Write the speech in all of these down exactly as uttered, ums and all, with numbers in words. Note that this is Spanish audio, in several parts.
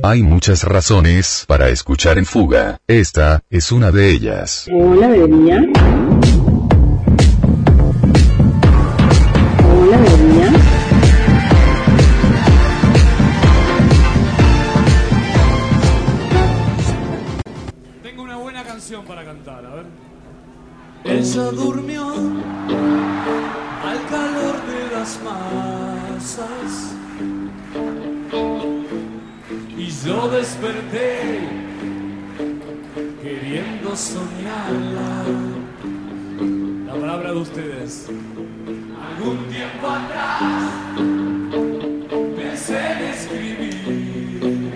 Hay muchas razones para escuchar En Fuga. Esta es una de ellas. Hola, Bedelia. Hola, Bedelia. Tengo una buena canción para cantar, a ver. Ella durmió al calor de las masas y yo desperté queriendo soñarla. La palabra de ustedes. Algún tiempo atrás pensé en escribir.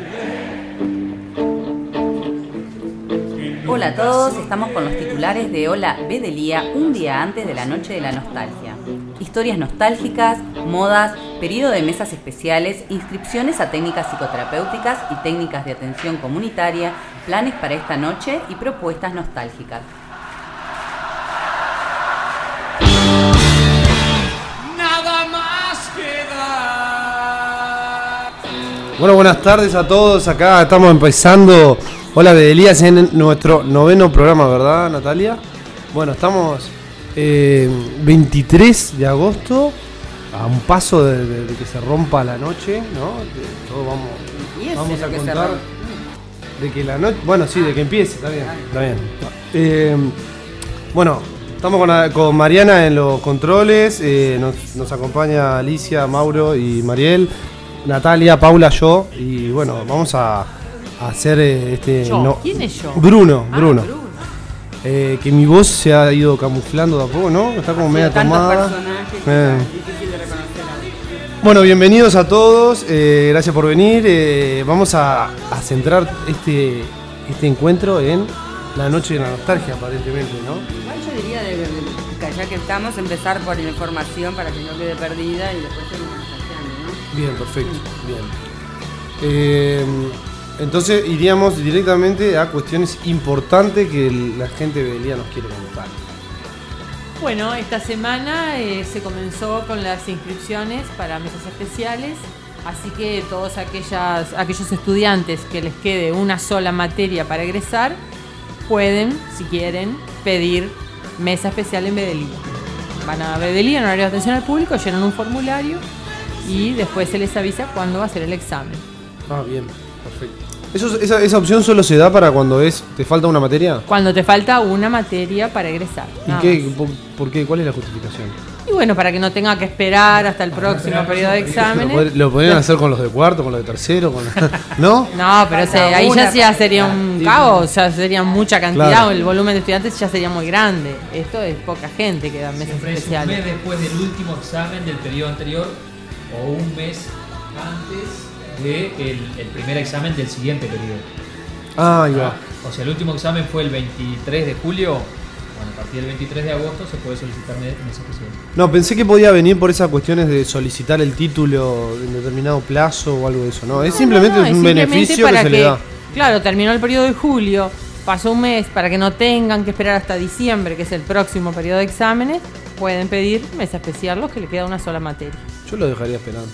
Hola a todos, estamos con los titulares de Hola Bedelia, un día antes de la noche de la nostalgia. Historias nostálgicas, modas, periodo de mesas especiales, inscripciones a técnicas psicoterapéuticas y técnicas de atención comunitaria, planes para esta noche y propuestas nostálgicas. Nada más que dar. Bueno, buenas tardes a todos. Acá estamos empezando Hola Bedelia, es en nuestro noveno programa, ¿verdad, Natalia? Bueno, estamos eh, veintitrés de agosto, a un paso de, de, de que se rompa la noche, ¿no? De, todo vamos, vamos a contar de que la noche, bueno, sí, de que empiece, está bien, está bien. Eh, bueno, estamos con, con Mariana en los controles, eh, nos, nos acompaña Alicia, Mauro y Mariel, Natalia, Paula, yo, y bueno, vamos a hacer este Yo. no, ¿Quién es yo? Bruno, Ah, Bruno. Bruno. Eh, que mi voz se ha ido camuflando de a poco, ¿no? Está como media tomada. Eh. Difícil de reconocer ahora. Bueno, bienvenidos a todos, eh, gracias por venir. Eh, vamos a, a centrar este, este encuentro en la noche de la nostalgia, aparentemente, ¿no? Igual yo diría, de, de, de, ya que estamos, empezar por la información para que no quede perdida y después seguimos nostalgiando, ¿no? Bien, perfecto, bien. Eh, entonces iríamos directamente a cuestiones importantes que la gente de Bedelia nos quiere contar. Bueno, esta semana eh, se comenzó con las inscripciones para mesas especiales, así que todos aquellas, aquellos estudiantes que les quede una sola materia para egresar, pueden, si quieren, pedir mesa especial en Bedelia. Van a Bedelia, en horario de atención al público, llenan un formulario y después se les avisa cuándo va a ser el examen. Ah, bien, perfecto. Eso, esa, ¿Esa opción solo se da para cuando es te falta una materia? Cuando te falta una materia para egresar. ¿Y qué, por, por qué? ¿Cuál es la justificación? Y bueno, para que no tenga que esperar hasta el próximo periodo de exámenes. ¿Lo, lo podrían hacer con los de cuarto, con los de tercero? Con la... ¿No? No, pero se, ahí ya, ya sería un caos, ya sería mucha cantidad, Claro. El volumen de estudiantes ya sería muy grande. Esto es poca gente que da mesas Siempre es un especiales. mes después del último examen del periodo anterior o un mes antes del de el primer examen del siguiente periodo. Ah, ahí va. O sea, el último examen fue el veintitrés de julio. Bueno, a partir del veintitrés de agosto se puede solicitar mesa especial. No, pensé que podía venir por esas cuestiones de solicitar el título en determinado plazo o algo de eso, ¿no? Es No, simplemente no, no, un es simplemente beneficio que para se le da. Claro, terminó el periodo de julio, pasó un mes, para que no tengan que esperar hasta diciembre, que es el próximo periodo de exámenes, pueden pedir mesa especial los que le queda una sola materia. Yo lo dejaría esperando.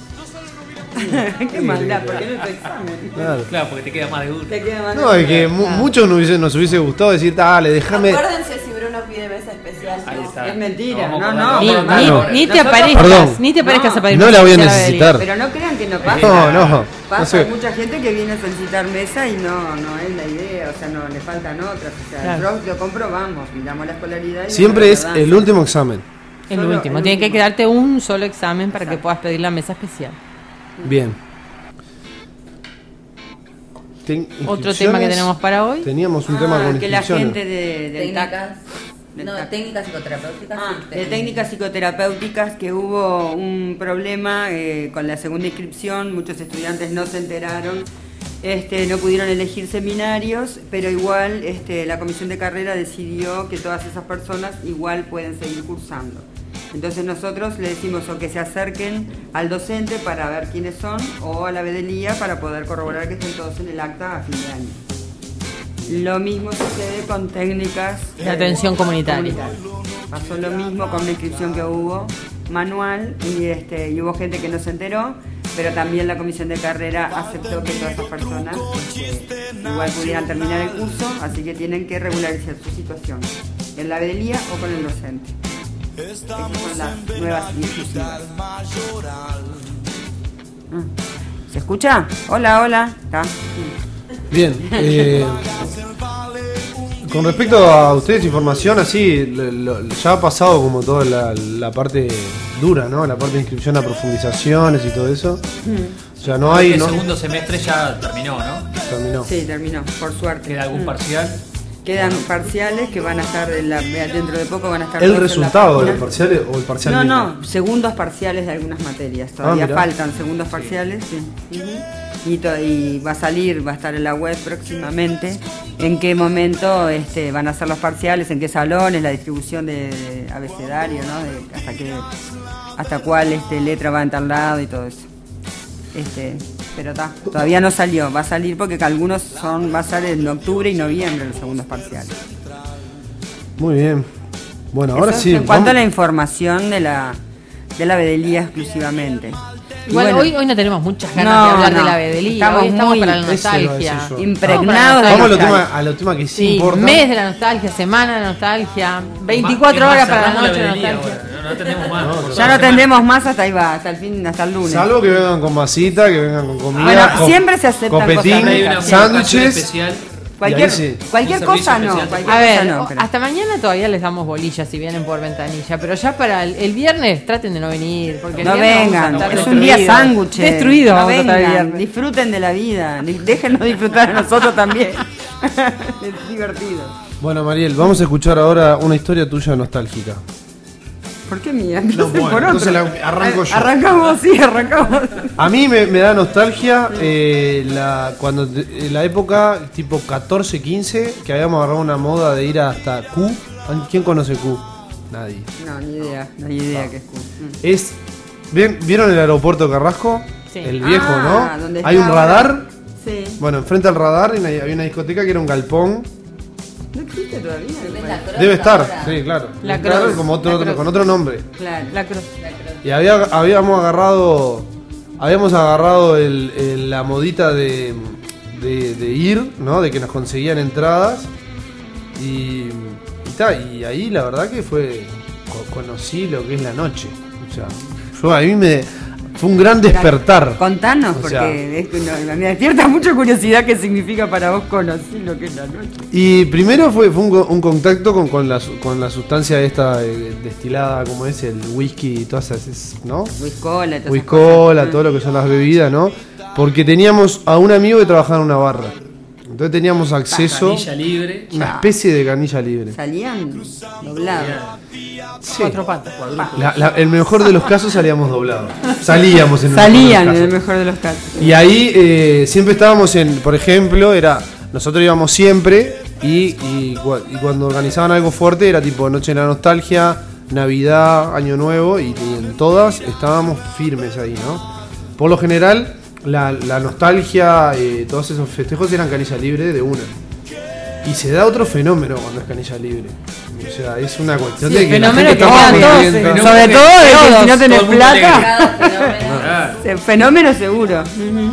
Qué maldad, porque no es tu examen. Claro. Claro, porque te queda más de uno. Te queda más No, es que de- mu- Ah. muchos nos hubiese, nos hubiese gustado decir, dale, déjame. Acuérdense si Bruno pide mesa especial. Ahí ¿no? está. Es mentira, Nos no, vamos no. a Ni, acordar. ni- Vamos a ni te Nosotros- aparezcas, Perdón. ni te aparezcas a pedir No mesa la voy a especial necesitar. Pero no crean que no pasa. No, no. Pasa, No sé. hay mucha gente que viene a solicitar mesa y no, no es la idea, o sea, no, le faltan otras. O sea, Claro. yo lo comprobamos, miramos la escolaridad y Siempre la es verdad. el último examen. El Solo último, el tiene que último. quedarte un solo examen para que Exacto. puedas pedir la mesa especial. Bien. Ten- Otro tema que inscripciones. tenemos para hoy. Teníamos un Ah, tema con que la inscripciones. gente de, del TAC, Técnicas, del no, TAC. técnicas psicoterapéuticas. Ah, y de técnicas psicoterapéuticas, que hubo un problema eh, con la segunda inscripción, muchos estudiantes no se enteraron, este, no pudieron elegir seminarios, pero igual este, la comisión de carrera decidió que todas esas personas igual pueden seguir cursando. Entonces nosotros le decimos o que se acerquen al docente para ver quiénes son o a la Bedelia para poder corroborar que estén todos en el acta a fin de año. Lo mismo sucede con técnicas De atención comunitaria. Pasó lo mismo con la inscripción que hubo manual y, este, y hubo gente que no se enteró. pero también la comisión de carrera aceptó que todas esas personas este, igual pudieran terminar el curso, así que tienen que regularizar su situación en la vedelía o con el docente. Esas son las nuevas directivas. ¿Se escucha? Hola, hola. ¿Está? Bien. Eh, con respecto a ustedes, información así, lo, lo, ya ha pasado como toda la, la parte dura, ¿no? La parte de inscripción a profundizaciones y todo eso. O sea, no hay... El ¿no? segundo semestre ya terminó, ¿no? Terminó. Sí, terminó, por suerte. ¿Queda algún Mm. parcial? Quedan parciales que van a estar en la, dentro de poco van a estar ¿El todos en la resultado de página. los parciales o el parcial No, mismo? no, segundos parciales de algunas materias. Todavía Ah, mirá. faltan segundos parciales. Sí. Ujú. Y, to- y va a salir, va a estar en la web próximamente. En qué momento este, van a ser los parciales, en qué salones, la distribución de, de abecedario, ¿no? De hasta qué, hasta cuál este, letra va en tal lado y todo eso. Este, pero está, todavía no salió, va a salir porque algunos son, va a ser en octubre y noviembre los segundos parciales. Muy bien. Bueno, ahora Eso sí. en cuanto vamos- a la información de la de la vedelía exclusivamente. Y Igual bueno, hoy, hoy no tenemos muchas ganas no, de hablar no. de la vedelía. Estamos Hoy estamos muy- para la Ese iba a nostalgia. decir yo. impregnados de Vamos a los nostalgia. temas, a los temas que sí, Sí, importan. mes de la nostalgia, semana de nostalgia, veinticuatro Es más, horas para la cerramos noche de vedelía nostalgia. ahora, No, no atendemos más. No, por Ya toda no la tendremos más hasta ahí va, hasta el fin, hasta el lunes. Salvo que vengan con masita, que vengan con comida. Bueno, con- siempre se aceptan copetín, cosas semana. Hay una ricas. convocación sándwiches. especial. Cualquier, y ahí sí. cualquier Un cosa servicio no, especial. cualquier A ver, cosa no. o- pero- hasta mañana todavía les damos bolillas si vienen por ventanilla, pero ya para el, el viernes traten de no venir, porque el No viernes vamos a vengan, estar es un día destruidos. sándwich. Destruidos no vamos a estar el vengan, viernes. disfruten de la vida, di- déjenos disfrutar a nosotros también. Es divertido. Bueno, Mariel, vamos a escuchar ahora una historia tuya nostálgica. ¿Por qué mía? No, Entonces, bueno, por entonces otro. la- arranco yo. Arrancamos, sí, arrancamos. A mí me, me da nostalgia eh, la, cuando te- en la época tipo catorce, quince, que habíamos agarrado una moda de ir hasta Q. ¿Quién conoce Q? Nadie. No, ni idea, no hay idea que es cool. Mm. Es, ¿ven- ¿Vieron el aeropuerto Carrasco? Sí. El viejo, Ah, ¿no? ¿dónde Hay está un ahora? radar. Sí. Bueno, enfrente al radar hay una- había una discoteca que era un galpón. ¿No existe todavía? Debe estar, sí, claro. La Debe estar Cross. como otro, La otro- Cross. con otro nombre. Claro. La cruz. Y había, habíamos agarrado habíamos agarrado el- el- la modita de, de, de ir, ¿no? De que nos conseguían entradas. Y, y, ta, y ahí la verdad que fue co- conocí lo que es la noche. O sea, yo a mí me fue un gran despertar. Contanos, O porque sea, es que no- me despierta mucha curiosidad qué significa para vos conocer lo que es la noche. Y primero fue, fue un, co- un contacto con, con, la, su- con la sustancia esta eh, destilada, como es el whisky y todas esas, es- ¿no? Whiskola, todas esas Whiskola, cosas. todo lo que son las bebidas, ¿no? Porque teníamos a un amigo que trabajaba en una barra. Entonces teníamos acceso Canilla libre. una Ya. especie de canilla libre. Salían doblados. Sí. Cuatro patas. La- la- el mejor de los casos salíamos doblados. Salíamos en el Salían mejor en de el los mejor de los casos. casos. Y ahí eh, siempre estábamos en, por ejemplo, era nosotros íbamos siempre y, y, cua- y cuando organizaban algo fuerte era tipo Noche de la Nostalgia, Navidad, Año Nuevo y, y en todas estábamos firmes ahí, ¿no? Por lo general, la, la nostalgia, eh, todos esos festejos eran canilla libre de una. Y se da otro fenómeno cuando es canilla libre. O sea, es una cuestión Sí, de que la fenómeno gente que está más quedan todos, contenta. fenómeno Sobre que todo de que todos, si no tenés todo el mundo plata, Cada fenómeno. Ah, se- fenómeno seguro.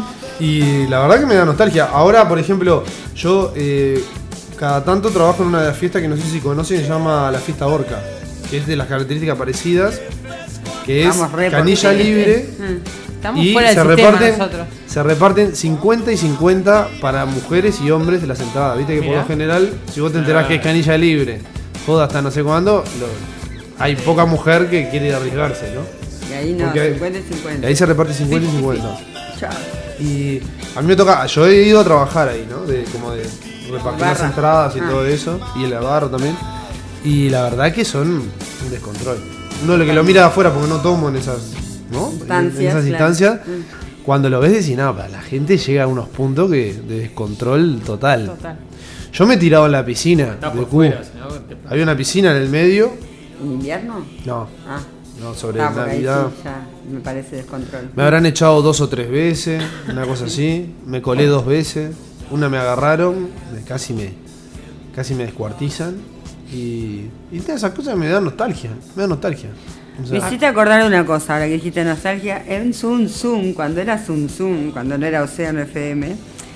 Y la verdad que me da nostalgia. Ahora, por ejemplo, yo eh, cada tanto trabajo en una de las fiestas que no sé si conocen, se llama la fiesta Orca, que es de las características parecidas, que es Estamos re canilla por- libre Mm. Estamos y fuera del se sistema reparten, nosotros. se reparten cincuenta y cincuenta para mujeres y hombres de las entradas. Viste que por Mirá. lo general, si vos te enterás que es canilla libre, joda hasta no sé cuándo, lo- hay poca mujer que quiere arriesgarse, ¿no? Y ahí no, Porque- cincuenta y Y cincuenta. ahí se reparte cincuenta y cincuenta. Chao. Y a mí me toca, yo he ido a trabajar ahí, ¿no? De, como de repartir las Barra. entradas y Ah. todo eso, y el barro también. Y la verdad que son un descontrol. Uno lo que lo mira de afuera porque no tomo en esas, ¿no? Instancias, en esas claro. instancias. Mm. Cuando lo ves decís, no, para la gente llega a unos puntos que de descontrol total. Total. Yo me he tirado en la piscina está de por Q. fuera. si no, te- Había una piscina en el medio. ¿En invierno? No, Ah, no, sobre ah porque ahí Navidad. sí, ya me parece descontrol. Me habrán echado dos o tres veces, una cosa así. Me colé dos veces. Una me agarraron, me- casi me casi me descuartizan. Y, y todas esas cosas me dan nostalgia. Me dan nostalgia. O sea, me hiciste acordar de una cosa, ahora que dijiste nostalgia, en Zoom Zoom, cuando era Zoom Zoom, cuando no era Océano F M,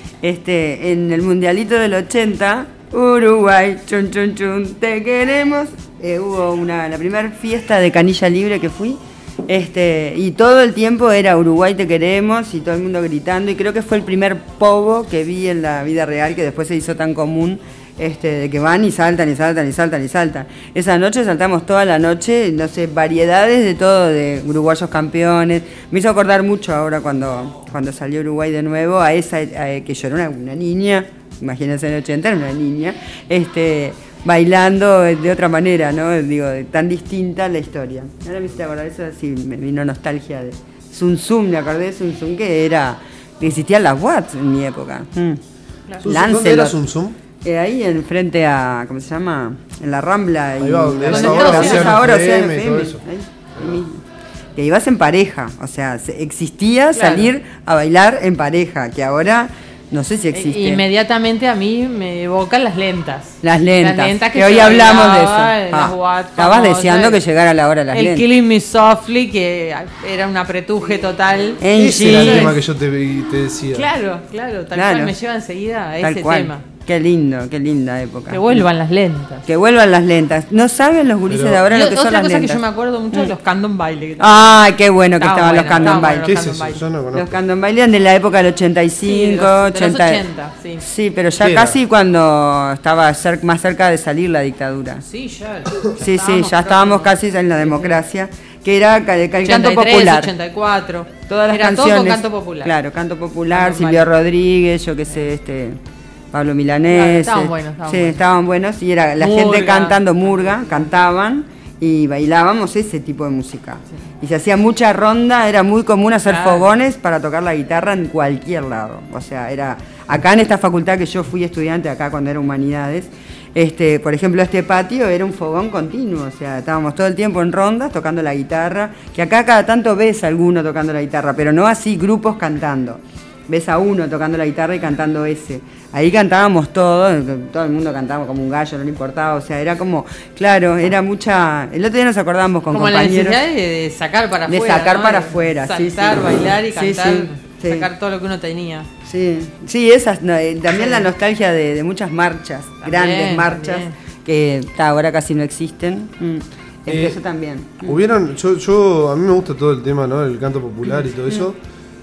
este, en el mundialito del ochenta, Uruguay, chun chun chun, te queremos, eh, hubo una, la primera fiesta de canilla libre que fui, este, y todo el tiempo era Uruguay te queremos y todo el mundo gritando, y creo que fue el primer pogo que vi en la vida real, que después se hizo tan común. Este, de que van y saltan y saltan y saltan y saltan. Esa noche saltamos toda la noche, no sé, variedades de todo, de uruguayos campeones. Me hizo acordar mucho ahora cuando, cuando salió Uruguay de nuevo, a esa, a, que yo era una, una niña, imagínense en el ochenta, era una niña, este, bailando de otra manera, ¿no? Digo, tan distinta la historia. Ahora me hiciste acordar eso, así me vino nostalgia de Zum Zum, me acordé de Zum Zum, que era, que existían las Watts en mi época. Mm. Claro. ¿Dónde era Zum Zum? Eh, ahí en frente a, ¿cómo se llama? En la Rambla. Ahí va, donde es ahora ahora Océano F M y todo eso. Ahí, ahí. Que ibas en pareja, o sea, existía claro. salir a bailar en pareja, que ahora no sé si existe. E inmediatamente a mí me evocan las lentas. Las lentas, las lentas que, que hoy hablamos de eso. Ah, estabas deseando que llegara la hora de las el lentas. El Killing Me Softly, que era un apretuje total. Ese era el tema que yo te, te decía. Claro, claro, tal claro. cual me lleva enseguida a tal ese cual. tema. Qué lindo, qué linda época. Que vuelvan las lentas. Que vuelvan las lentas. No saben los gurises Pero, de ahora lo que son las lentas. Otra cosa que yo me acuerdo mucho de los Candom Baile. Ay, qué bueno que estaban, bueno, los Candom Baile. ¿Qué es eso? Yo no conozco. Los Candom Baile eran de la época del ochenta y cinco, sí, de los, ochenta. De los ochenta, sí. Sí, pero ya casi era? Cuando estaba cer más cerca de salir la dictadura. Sí, ya. ya sí, sí, ya estábamos casi en la democracia. Que era el, el canto ochenta y tres, popular. ochenta y cuatro. Todas las era canciones. Todo con canto popular. Claro, canto popular, Canto Silvio Baile. Rodríguez, yo qué sé, este. Pablo Milanés. Claro, estaban buenos, estaban sí, buenos. estaban buenos y era la Murga. gente cantando murga, cantaban y bailábamos ese tipo de música. Sí. Y se hacía mucha ronda, era muy común hacer claro. fogones para tocar la guitarra en cualquier lado. O sea, era acá en esta facultad que yo fui estudiante, acá cuando era Humanidades, este, por ejemplo, este patio era un fogón continuo, o sea, estábamos todo el tiempo en rondas tocando la guitarra, que acá cada tanto ves a alguno tocando la guitarra, pero no así grupos cantando. Ves a uno tocando la guitarra y cantando ese. Ahí cantábamos todos, todo el mundo cantaba como un gallo, no le importaba, o sea, era como, claro, era mucha... El otro día nos acordábamos con como compañeros... la necesidad de, de sacar para de afuera, sacar ¿no? para de afuera, sí, saltar, sí. bailar y Sí, cantar, sí, sí. sacar todo lo que uno tenía. Sí, sí, esas, no, eh, también la nostalgia de, de muchas marchas, También, grandes marchas, también. que ta, ahora casi no existen. Mm. Eh, eso también. Mm. Hubieron, yo, yo, a mí me gusta todo el tema, ¿no? El canto popular y todo eso.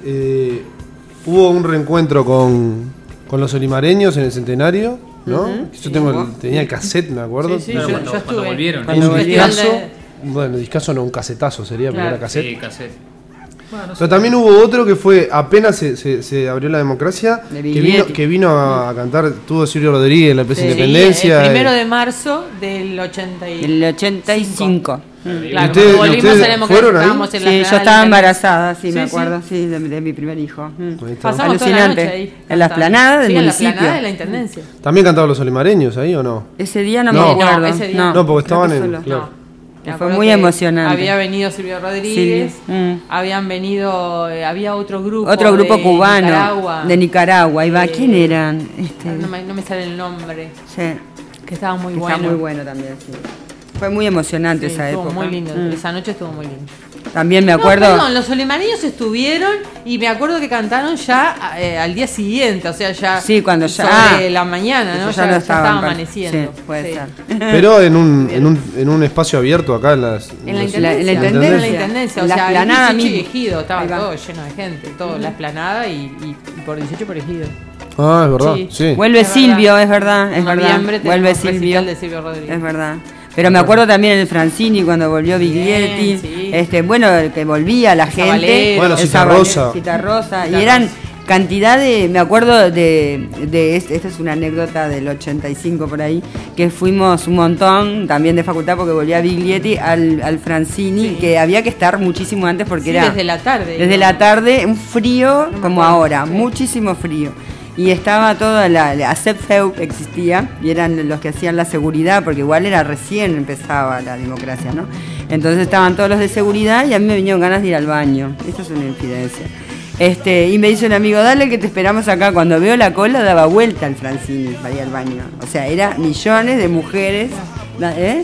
Eh, hubo un reencuentro con, con los olimareños en el centenario, ¿no? Uh-huh. Yo tengo el, tenía el cassette, me acuerdo. Sí, sí, Claro, yo, cuando, yo cuando estuve. volvieron. Cuando un volvieron. discazo, de- bueno, discazo no, un casetazo sería, Claro. porque era cassette. Sí, cassette. Bueno, no sé. Pero también hubo otro que fue, apenas se, se, se abrió la democracia, De que vino, Biglietti. que vino a, a cantar, tuvo Silvio Rodríguez en la Plaza Sí, Independencia. el primero eh, de marzo del ochenta y El ochenta y cinco. Mm. Claro, ¿Ustedes- cuando volvimos ustedes a la democracia, fueron ahí? estábamos en la Sí, yo esplanada estaba del embarazada, sí, Sí, me sí. acuerdo, sí, de, de mi primer hijo. Mm. ahí está. Pasamos toda la Alucinante. noche ahí. En la cantando. esplanada del Sí, municipio. en la esplanada de la intendencia. ¿También cantaban los olimareños ahí o no? Ese día no, No. me acuerdo. No, ese día no, no, porque creo que estaban en- solo. claro. No. Que Me fue acuerdo muy que emocionante. Había venido Silvio Rodríguez, Silvio, mm. habían venido, eh, había otro grupo. Otro grupo de cubano Nicaragua. de Nicaragua. Ahí va, Eh, ¿quién eran? Este, No me, no me sale el nombre. sí, Que estaba muy que bueno. está muy bueno también, sí. Fue muy emocionante Sí, esa estuvo época. muy lindo. Mm. Esa noche estuvo muy lindo. También me acuerdo. No, perdón, los olimareños estuvieron y me acuerdo que cantaron ya eh, al día siguiente, o sea, ya Sí, cuando ya- sobre ah, la mañana, ¿no? Eso Ya, no ya estaban, estaba par- amaneciendo. Sí, puede Sí. ser. Pero en un, en un, en un espacio abierto acá en las... En la los- intendencia, en la en intendencia. la intendencia, o En la sea, explanada el dieciocho y mismo. Ejido, estaba Ahí va. todo lleno de gente, todo, la explanada y, y, y por dieciocho por Ejido. Ah, es verdad, Sí. sí. Vuelve Es Silvio, verdad. es verdad, es En verdad. noviembre Vuelve tenemos Silvio. recital de Silvio Rodríguez. Es verdad. Pero me acuerdo también el Francini cuando volvió Biglietti. Bien, sí. Este, bueno, el que volvía la gente. Zabalero. Bueno, el Citarrosa. Zabalero, Citarrosa. Y Citarrosa. eran cantidad de, me acuerdo de, de este- esta es una anécdota del ochenta y cinco por ahí, que fuimos un montón también de facultad porque volvía Biglietti al, al Francini, Sí. que había que estar muchísimo antes porque Sí, era desde la tarde. desde ¿no? la tarde, un frío No me como acuerdo, ahora, sí. muchísimo frío. Y estaba toda la, la ASEPFEU existía y eran los que hacían la seguridad, porque igual era recién empezaba la democracia, ¿no? Entonces estaban todos los de seguridad y a mí me vinieron ganas de ir al baño. Esto es una infidencia. Este, y me dice un amigo, dale que te esperamos acá. Cuando veo la cola daba vuelta al Francini para ir al baño. O sea, era millones de mujeres. ¿Eh?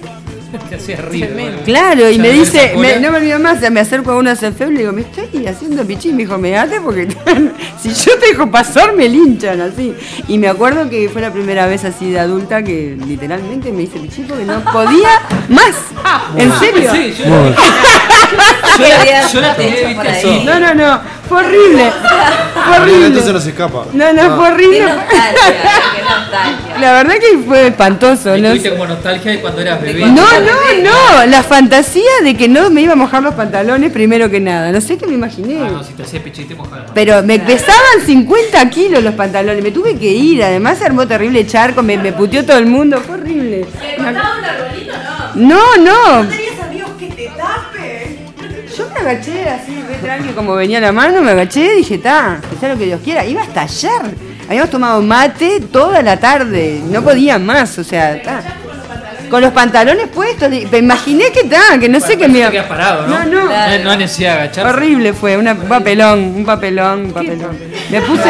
Te hacía río. Bueno. Claro, y Ya me ves dice, esa me- cola. no me olvido más, me acerco a una selfie y le digo, me estoy haciendo pichí. Me dijo, me date porque si yo te dejo pasar me linchan así. Y me acuerdo que fue la primera vez así de adulta que literalmente me hice pichí porque no podía más. ¿En serio? Sí, yo, Bueno. yo la, Había yo la tomé, hecho viste, por ahí. así. No, no, no, fue horrible. Fue horrible. Entonces no se escapa. No, no, fue Qué horrible. nostalgia, qué nostalgia. La verdad que fue espantoso. Ahí No, tuviste sé. como nostalgia de cuando eras bebé. no, no, no, la fantasía de que no me iba a mojar los pantalones primero que nada. No sé qué me imaginé. Ah, no, si te hacía pichí te mojaba. Pero me pesaban cincuenta kilos los pantalones, me tuve que ir, además se armó terrible charco, me, me puteó todo el mundo, fue horrible. un arbolito, no? No, no, ¿Tenías amigos que te tapen? yo me agaché así, re tranqui, como venía la mano, me agaché y dije, ta, que sea lo que Dios quiera, iba a estallar. Habíamos tomado mate toda la tarde, no podía más, o sea, ta. Con los pantalones puestos, di- me imaginé que ta, que no sé qué me iba. Te quedas parado, ¿no? No, no. No, no hay necesidad de agacharse. Horrible fue, una- un papelón, un papelón, un papelón. Me puse.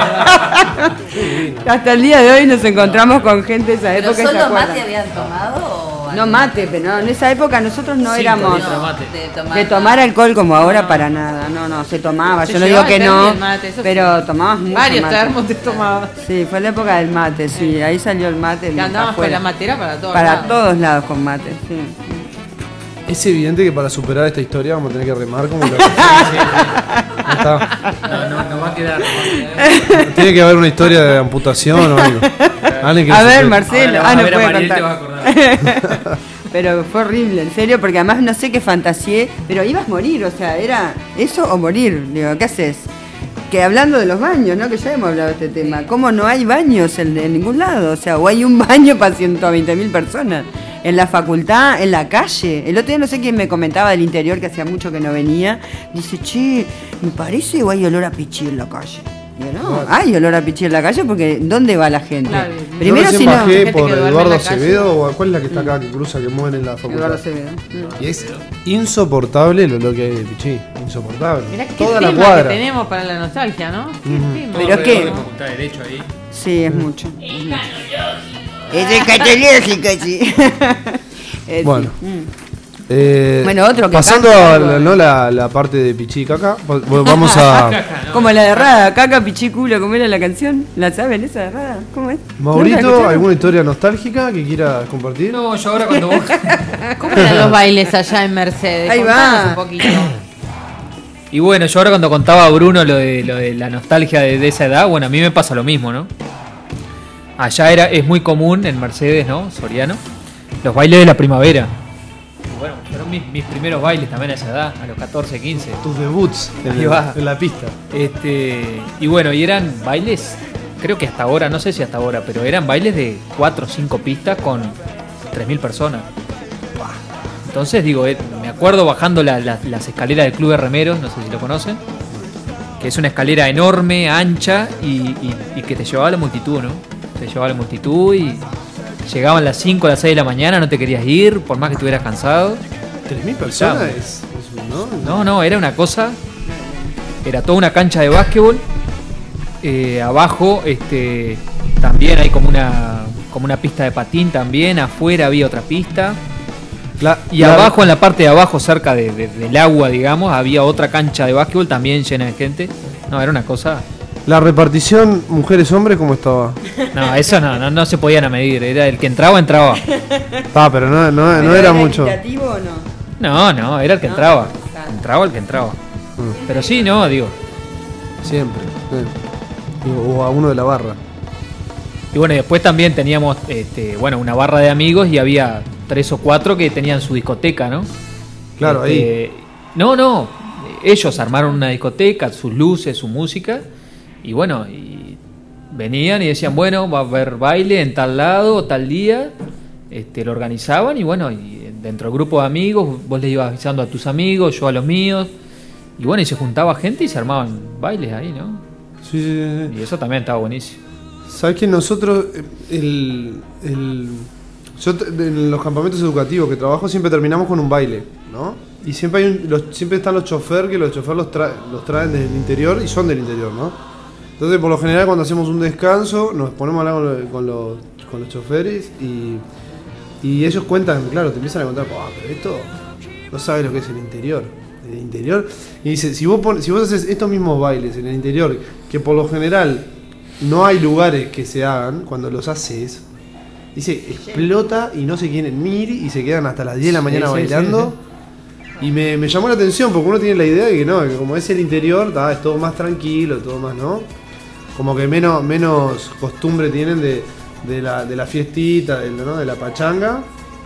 Hasta el día de hoy nos encontramos con gente de esa ¿Pero época. y se solo acuerdan. mate habían tomado o No mate, pero no, en esa época nosotros no Cinco éramos litros mate. de tomar? de tomar alcohol como ahora para nada. No, no, se tomaba. Se Yo no digo llevaba que el no, termo y el mate, eso pero sí. tomabas mucho Varios mate. termos te tomaba. Sí, fue la época del mate, sí. Ahí salió el mate. Que andabas con afuera. la matera para todos Para lados. todos lados con mate, sí. Es evidente que para superar esta historia vamos a tener que remar como la No está. No, no, no va a quedar. No va a quedar. Tiene que haber una historia de amputación o algo. Alguien que A nos ver, explique. Marcelo. Ahora Ah, vas a no ver a puede Mariel, te vas a contar. Pero fue horrible, en serio, porque además no sé qué fantaseé, pero ibas a morir, o sea, era eso o morir. Digo, ¿qué haces? Que hablando de los baños, ¿no? Que ya hemos hablado de este tema. ¿Cómo no hay baños en, en ningún lado? O sea, o hay un baño para ciento veinte mil personas. En la facultad, en la calle. El otro día no sé quién me comentaba del interior, que hacía mucho que no venía. Dice, che, me parece o hay olor a pichí en la calle. Digo, no, hay olor a pichí en la calle porque ¿dónde va la gente? Claro. Primero Yo recién si no... bajé gente por que duerme Eduardo en la calle. Acevedo, o ¿cuál es la que está acá, que cruza, que mueve en la facultad? Eduardo Acevedo. Mm. Y es insoportable el olor que hay de pichí. Insoportable. Mirá qué Toda la tema cuadra. que tenemos para la nostalgia, ¿no? Qué tema. Todo ¿Pero alrededor qué? de Facultad de Derecho ahí. Sí, es mucho. Es mucho. Es escatológico, sí. Eh, sí. Bueno. Mm. Eh, Bueno, otro que pasando canta a algo. la, ¿no? la, la parte de pichí y caca, va- vamos a... Como la de Rada, caca, pichí, culo, ¿cómo era la canción? ¿La saben esa de Rada? ¿Cómo es? ¿Nunca la Maurito, escucharon? ¿alguna historia nostálgica que quieras compartir? No, yo ahora cuando vos. ¿Cómo eran los bailes allá en Mercedes? Ahí Contanos va. un poquito. Y bueno, yo ahora cuando contaba a Bruno lo de, lo de la nostalgia de, de esa edad, bueno, a mí me pasa lo mismo, ¿no? Allá era, es muy común en Mercedes, ¿no? Soriano, los bailes de la primavera. Y bueno, fueron mis, mis primeros bailes también a esa edad, a los catorce, quince. Tus debuts en, Ahí va. en la pista. Este, y bueno, y eran bailes, creo que hasta ahora, no sé si hasta ahora, pero eran bailes de cuatro o cinco pistas con tres mil personas. Entonces, digo, eh, me acuerdo bajando la- la- las escaleras del Club de Remeros, no sé si lo conocen, que es una escalera enorme, ancha y, y- y que te llevaba a la multitud, ¿no? Te llevaba a la multitud y llegaban las cinco, a las seis de la mañana, no te querías ir, por más que estuvieras cansado. tres mil personas Claro. es, es un- ¿no? No, no, era una cosa. Era toda una cancha de básquetbol. Eh, abajo, este, también hay como una, como una pista de patín también. Afuera había otra pista. La- Y la- abajo, en la parte de abajo, cerca de- de- del agua, digamos, había otra cancha de básquetbol también llena de gente. No, era una cosa. La repartición mujeres-hombres, ¿cómo estaba? No, eso no, no, no se podían a medir. Era el que entraba, entraba. Ah, pero no, no, no ¿Pero era mucho. equitativo o no? No, no, era el que No, entraba. claro. Entraba el que entraba. Mm, Pero sí, no, digo. siempre. sí. Digo, o a uno de la barra. Y bueno, y después también teníamos este, bueno, una barra de amigos y había tres o cuatro que tenían su discoteca, ¿no? Claro, ahí. Este, No, no. Ellos armaron una discoteca, sus luces, su música. Y bueno, y venían y decían, bueno, va a haber baile en tal lado, tal día. Este, lo organizaban y bueno, y dentro del grupo de amigos, vos le ibas avisando a tus amigos, yo a los míos. Y bueno, y se juntaba gente y se armaban bailes ahí, ¿no? Sí, sí, sí, sí. Y eso también estaba buenísimo. Sabes que nosotros, eh, el, el- yo t- en los campamentos educativos que trabajo siempre terminamos con un baile, ¿no? Y siempre hay un- los, siempre están los chofer que los chofer los, tra- los traen desde el interior y son del interior, ¿no? Entonces, por lo general, cuando hacemos un descanso, nos ponemos a hablar con, lo- con los, con los choferes y Y ellos cuentan, claro, te empiezan a contar, oh, pero esto no sabes lo que es el interior. El interior. Y dice, si vos, pon, si vos haces estos mismos bailes en el interior, que por lo general no hay lugares que se hagan, cuando los haces, dice, explota y no se quieren ir y se quedan hasta las diez de la mañana sí, bailando. Sí, sí. Y me, me llamó la atención porque uno tiene la idea de que no, que como es el interior, ta, es todo más tranquilo, todo más, ¿no? Como que menos, menos costumbre tienen de, de, la, de la fiestita, de, ¿no? de la pachanga.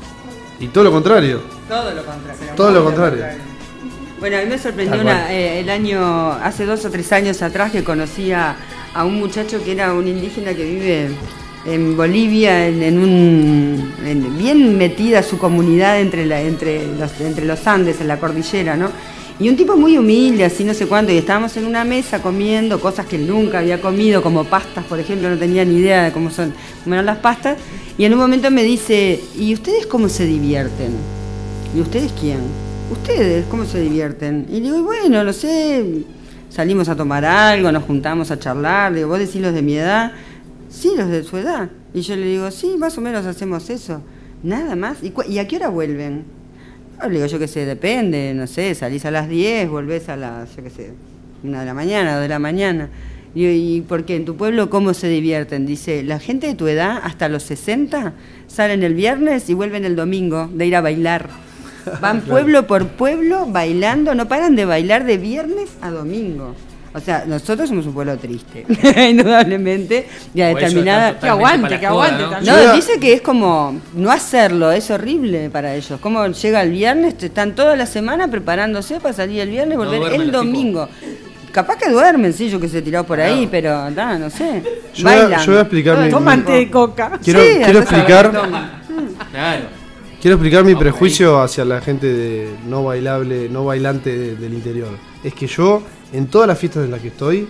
Y todo lo contrario. Todo lo contrario. Todo lo contrario. Bueno, a mí me sorprendió una, eh, el año, hace dos o tres años atrás, que conocí a, a un muchacho que era un indígena que vive en Bolivia, en, en un en, bien metida su comunidad entre, la, entre, los, entre los Andes, en la cordillera, ¿no? Y un tipo muy humilde, así no sé cuánto, y estábamos en una mesa comiendo cosas que él nunca había comido, como pastas, por ejemplo, no tenía ni idea de cómo son, cómo eran las pastas, y en un momento me dice, ¿y ustedes cómo se divierten? ¿Y ustedes quién? ¿Ustedes cómo se divierten? Y digo, bueno, no sé, salimos a tomar algo, nos juntamos a charlar, digo, ¿vos decís los de mi edad? Sí, los de su edad. Y yo le digo, sí, más o menos hacemos eso. Nada más. ¿Y, ¿y a qué hora vuelven? Yo le digo, yo qué sé, depende, no sé, salís a las diez, volvés a las, yo qué sé, una de la mañana, dos de la mañana. Y, ¿y por qué? ¿En tu pueblo cómo se divierten? Dice, la gente de tu edad, hasta los sesenta, salen el viernes y vuelven el domingo de ir a bailar. Van pueblo por pueblo bailando, no paran de bailar de viernes a domingo. O sea, nosotros somos un pueblo triste, indudablemente, y a determinada... Que aguante, que aguante. ¿no? No, dice que es como no hacerlo, es horrible para ellos. Como llega el viernes, están toda la semana preparándose para salir el viernes y volver no el domingo. Tipo... Capaz que duermen, sí, yo que sé, tirado por ahí, pero nah, no sé. Yo, Bailan. Yo voy a explicar mi... Toman té de coca. Quiero, sí, quiero explicar... Claro. Quiero explicar mi prejuicio hacia la gente de no bailable, no bailante de, del interior. Es que yo, en todas las fiestas en las que estoy,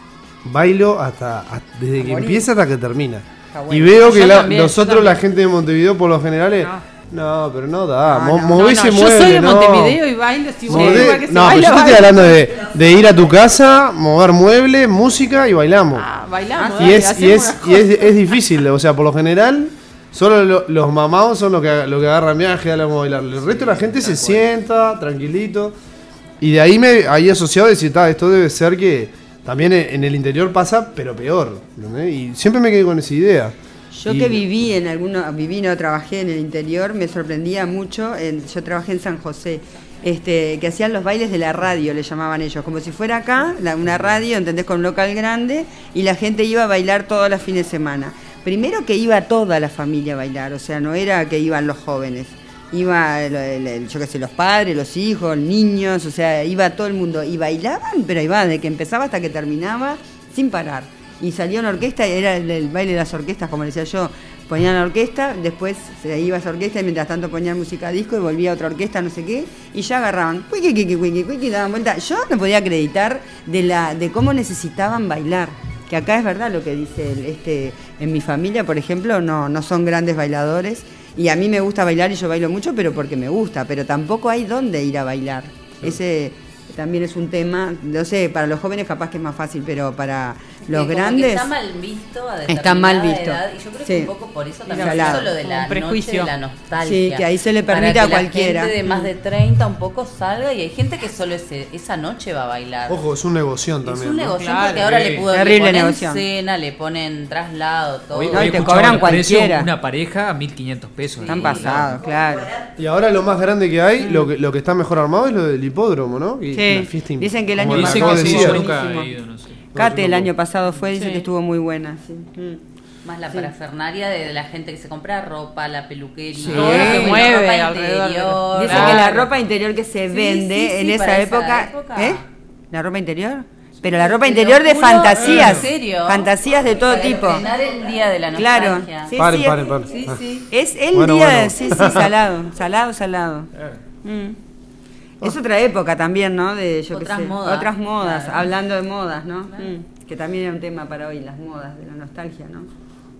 bailo hasta, hasta desde que empieza hasta que termina. Bueno. Y veo que la, también, nosotros, la gente de Montevideo, por lo general, es, no, pero no da. No, no, Mover no, no. se mueve. Yo soy de no. Montevideo y bailo. Si Mode... que se no, baila, pero yo estoy hablando de, de ir a tu casa, mover muebles, música y bailamos. Ah, bailamos. Y, dale, es, y, es, y es, es difícil, o sea, por lo general... Solo lo, los mamados son los que, lo que agarran viaje y vamos a bailar. El resto de la gente se sienta, tranquilito. Y de ahí me ahí asociado decir, esto debe ser que también en el interior pasa, pero peor. ¿no? Y siempre me quedé con esa idea. Yo y... que viví en algunos, viví no trabajé en el interior, me sorprendía mucho. En, yo trabajé en San José. Este, que hacían los bailes de la radio, le llamaban ellos, como si fuera acá, la, una radio, ¿entendés? Con un local grande, y la gente iba a bailar todos los fines de semana. Primero que iba toda la familia a bailar, o sea, no era que iban los jóvenes, iba, el, el, el, yo qué sé, los padres, los hijos, niños, o sea, iba todo el mundo, y bailaban, pero ahí va, de que empezaba hasta que terminaba, sin parar. Y salió una orquesta, era el, el baile de las orquestas, como decía yo, ponían la orquesta, después se iba esa orquesta y mientras tanto ponían música disco y volvía otra orquesta, no sé qué, y ya agarraban, cuiqui, cuiqui, cuiqui, cuiqui, daban vuelta. Yo no podía acreditar de la de cómo necesitaban bailar. Que acá es verdad lo que dice el, este en mi familia, por ejemplo, no, no son grandes bailadores, y a mí me gusta bailar y yo bailo mucho, pero porque me gusta, pero tampoco hay dónde ir a bailar. Sí. Ese también es un tema, no sé, para los jóvenes capaz que es más fácil, pero para los sí, grandes... Que está mal visto a está mal visto. Edad, y yo creo sí. que un poco por eso también es eso lo de la noche de la nostalgia. Sí, que ahí se le permite para a que cualquiera. La gente de más de treinta un poco salga, y hay gente que solo ese, esa noche va a bailar. Ojo, es un negoción también. Es un negoción, ¿no? porque claro, ahora sí. le, pudo, le ponen negoción. Cena, le ponen traslado, todo. Hoy, no, hoy y te cobran cualquiera. Precio, una pareja a mil quinientos pesos. Están pasados, claro. Y ahora lo más grande que hay, mm. lo, que, lo que está mejor armado es lo del hipódromo, ¿no? Y sí, la fiesta dicen que el año pasado pasado sí, fue yo nunca he ido, no sé. Cate el año pasado fue, dice sí. que estuvo muy buena. Sí. Mm. Más la sí. parafernalia de, de la gente que se compra ropa, la peluquería, sí. todo lo que mueve ropa alrededor. interior. Dicen claro. que la ropa interior que se Sí, vende sí, sí, en esa para época, esa época. ¿eh? ¿La ropa interior? Pero la ropa Te interior lo de juro, fantasías, ¿en serio? fantasías de todo Para tipo. estrenar el día de la Claro, nostalgia. sí, paren, sí, paren, es, paren. Sí, sí. es el Bueno, día, bueno. sí, sí, salado, salado, salado. Mm. Es otra época también, ¿no? De yo Otras qué sé, modas. otras modas, Claro. hablando de modas, ¿no? Claro. Mm. Que también era un tema para hoy, las modas de la nostalgia, ¿no?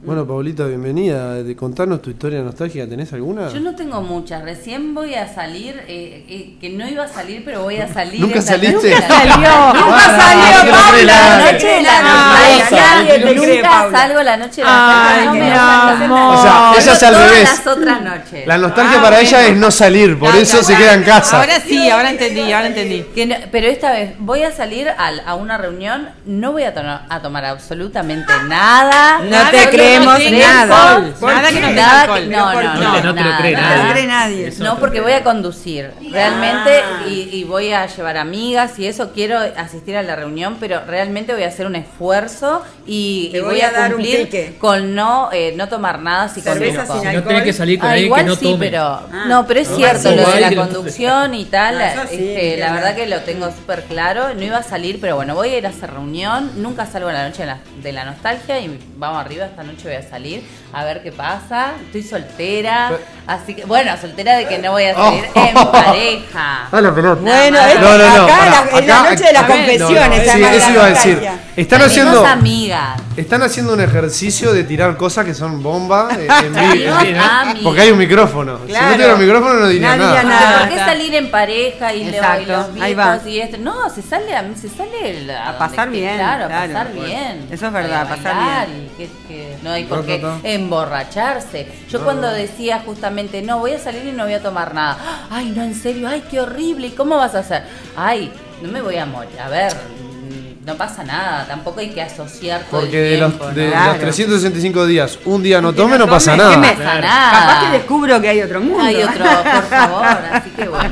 Bueno, Paulita, bienvenida. De contarnos tu historia nostálgica, ¿tenés alguna? Yo no tengo muchas. Recién voy a salir, eh, eh, que no iba a salir, pero voy a salir. ¿Nunca esta saliste? noche. Nunca salió. Nunca salió, Paula. La noche de la nostalgia. Nunca salgo la noche de la nostalgia. No me gusta. O sea, ella es al Todas revés. las otras noches. La nostalgia Ah, para bueno. ella es no salir, por No, eso no, se no. queda en casa. Ahora sí, ahora entendí, ahora entendí. Que no- pero esta vez voy a salir a, a una reunión, no voy a, to- a tomar absolutamente nada. No Nada te que creemos tenga nada. alcohol. ¿Por Nada qué? que no Nada tenga que- alcohol. no, no, No no, te- no te lo nada, cree nada. No nadie. te cree nadie. No, porque voy a conducir, realmente, y, y voy a llevar amigas y eso, quiero asistir a la reunión, pero realmente voy a hacer un esfuerzo y, Te y voy voy a a dar un cumplir pique. con no eh, no tomar nada si Cerveza conduzco. sin Si no alcohol. tenés que salir con Ah, alguien igual que no sí, tome. pero Ah. no, pero es No, cierto sí, lo de igual la que no- conducción y tal, Ah, eso sí, este, la claro. verdad que lo tengo súper claro, no iba a salir, pero bueno, voy a ir a hacer reunión, nunca salgo en la noche de la, de la nostalgia y vamos arriba, esta noche voy a salir a ver qué pasa, estoy soltera, así que, bueno, soltera de que no voy a salir Oh. en pareja. Ah, la pelota. Bueno, No, esto- no, no, acá pará, la- es la acá- noche de las acá- confesiones. no, no, además sí, de eso la iba a decir. nostalgia. Están Salimos haciendo, amigas. están haciendo un ejercicio de tirar cosas que son bomba eh, en vivo. Salimos amigas. Porque hay un micrófono. Si no Claro. tuviera un micrófono no diría Nadie nada. diría Ah, nada. ¿por qué salir en pareja y, lo- y Exacto, los ahí va. viejos y esto? No, se sale a, se sale a, A pasar donde- bien, Claro, a claro. pasar bien. Eso es verdad, A a pasar bailar bien. y que- que no hay por No, qué no, no. emborracharse. Yo cuando decía justamente, no, voy a salir y no voy a tomar nada. Ay, no, en serio, ay, qué horrible. ¿Y cómo vas a hacer? Ay, no me voy a morir. A ver, mm, no pasa nada. Tampoco hay que asociar todo Porque el de los, tiempo. de ¿no? Claro. los trescientos sesenta y cinco días, un día no Un día tome, no no pasa tome, nada. ¿qué me- No pasa nada. Capaz que descubro que hay otro mundo. Hay otro, por favor. Así que bueno.